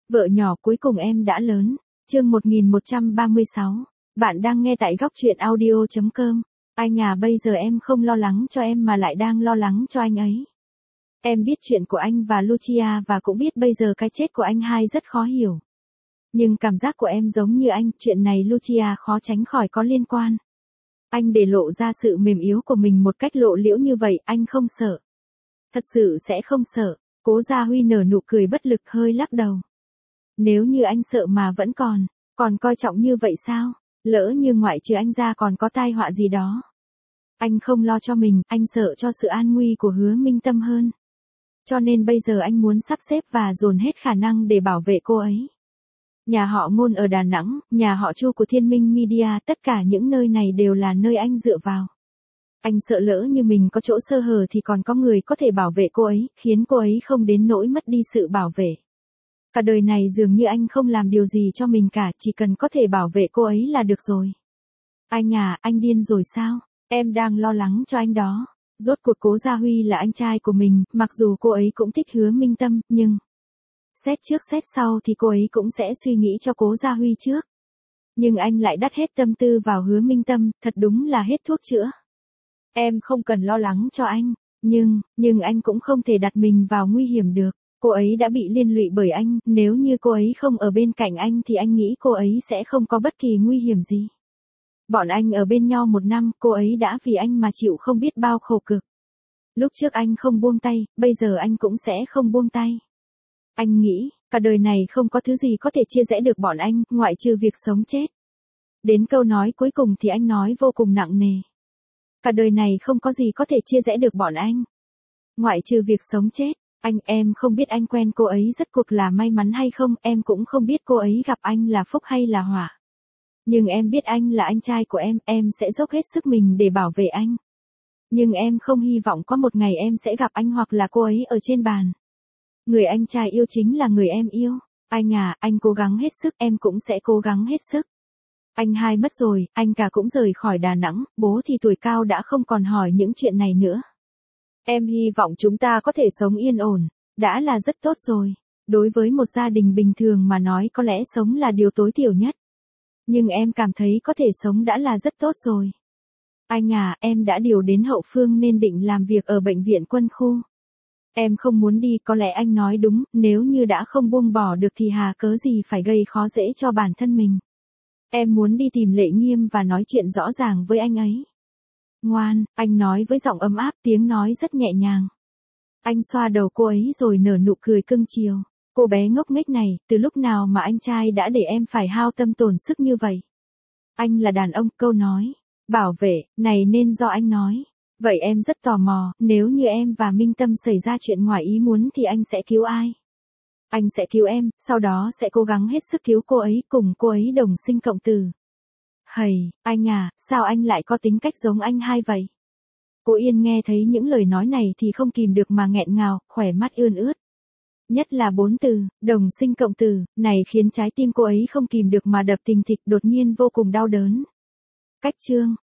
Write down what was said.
Vợ nhỏ cuối cùng em đã lớn. Chương 1136. Bạn đang nghe tại góc truyện audio.com. Anh à, bây giờ em không lo lắng cho em mà lại đang lo lắng cho anh ấy. Em biết chuyện của anh và Lucia và cũng biết bây giờ cái chết của anh hai rất khó hiểu. Nhưng cảm giác của em giống như anh, chuyện này Lucia khó tránh khỏi có liên quan. Anh để lộ ra sự mềm yếu của mình một cách lộ liễu như vậy, anh không sợ. Thật sự sẽ không sợ. Cố Gia Huy nở nụ cười bất lực hơi lắc đầu. Nếu như anh sợ mà vẫn còn coi trọng như vậy sao? Lỡ như ngoại trừ anh ra còn có tai họa gì đó. Anh không lo cho mình, anh sợ cho sự an nguy của Hứa Minh Tâm hơn. Cho nên bây giờ anh muốn sắp xếp và dồn hết khả năng để bảo vệ cô ấy. Nhà họ Ngôn ở Đà Nẵng, nhà họ Chu của Thiên Minh Media, tất cả những nơi này đều là nơi anh dựa vào. Anh sợ lỡ như mình có chỗ sơ hở thì còn có người có thể bảo vệ cô ấy, khiến cô ấy không đến nỗi mất đi sự bảo vệ. Cả đời này dường như anh không làm điều gì cho mình cả, chỉ cần có thể bảo vệ cô ấy là được rồi. Anh à, anh điên rồi sao? Em đang lo lắng cho anh đó. Rốt cuộc Cố Gia Huy là anh trai của mình, mặc dù cô ấy cũng thích Hứa Minh Tâm, nhưng xét trước xét sau thì cô ấy cũng sẽ suy nghĩ cho Cố Gia Huy trước. Nhưng anh lại đắt hết tâm tư vào Hứa Minh Tâm, thật đúng là hết thuốc chữa. Em không cần lo lắng cho anh, nhưng anh cũng không thể đặt mình vào nguy hiểm được. Cô ấy đã bị liên lụy bởi anh, nếu như cô ấy không ở bên cạnh anh thì anh nghĩ cô ấy sẽ không có bất kỳ nguy hiểm gì. Bọn anh ở bên nhau 1 năm, cô ấy đã vì anh mà chịu không biết bao khổ cực. Lúc trước anh không buông tay, bây giờ anh cũng sẽ không buông tay. Anh nghĩ, cả đời này không có thứ gì có thể chia rẽ được bọn anh, ngoại trừ việc sống chết. Đến câu nói cuối cùng thì anh nói vô cùng nặng nề. Cả đời này không có gì có thể chia rẽ được bọn anh. Ngoại trừ việc sống chết. Em không biết anh quen cô ấy rốt cuộc là may mắn hay không, em cũng không biết cô ấy gặp anh là phúc hay là họa. Nhưng em biết anh là anh trai của em sẽ dốc hết sức mình để bảo vệ anh. Nhưng em không hy vọng có một ngày em sẽ gặp anh hoặc là cô ấy ở trên bàn. Người anh trai yêu chính là người em yêu. Anh à, anh cố gắng hết sức, em cũng sẽ cố gắng hết sức. Anh hai mất rồi, anh cả cũng rời khỏi Đà Nẵng, bố thì tuổi cao đã không còn hỏi những chuyện này nữa. Em hy vọng chúng ta có thể sống yên ổn, đã là rất tốt rồi. Đối với một gia đình bình thường mà nói có lẽ sống là điều tối thiểu nhất. Nhưng em cảm thấy có thể sống đã là rất tốt rồi. Anh à, em đã điều đến hậu phương nên định làm việc ở bệnh viện quân khu. Em không muốn đi, có lẽ anh nói đúng, nếu như đã không buông bỏ được thì hà cớ gì phải gây khó dễ cho bản thân mình. Em muốn đi tìm Lệ Nghiêm và nói chuyện rõ ràng với anh ấy. Ngoan, anh nói với giọng ấm áp, tiếng nói rất nhẹ nhàng. Anh xoa đầu cô ấy rồi nở nụ cười cưng chiều. Cô bé ngốc nghếch này, từ lúc nào mà anh trai đã để em phải hao tâm tổn sức như vậy? Anh là đàn ông, câu nói bảo vệ này nên do anh nói. Vậy em rất tò mò, nếu như em và Minh Tâm xảy ra chuyện ngoài ý muốn thì anh sẽ cứu ai? Anh sẽ cứu em, sau đó sẽ cố gắng hết sức cứu cô ấy, cùng cô ấy đồng sinh cộng tử. Hầy, anh à, sao anh lại có tính cách giống anh hai vậy? Cô Yên nghe thấy những lời nói này thì không kìm được mà nghẹn ngào, khỏe mắt ươn ướt. Nhất là 4 từ, đồng sinh cộng tử, này khiến trái tim cô ấy không kìm được mà đập thình thịch, đột nhiên vô cùng đau đớn. Cách chương.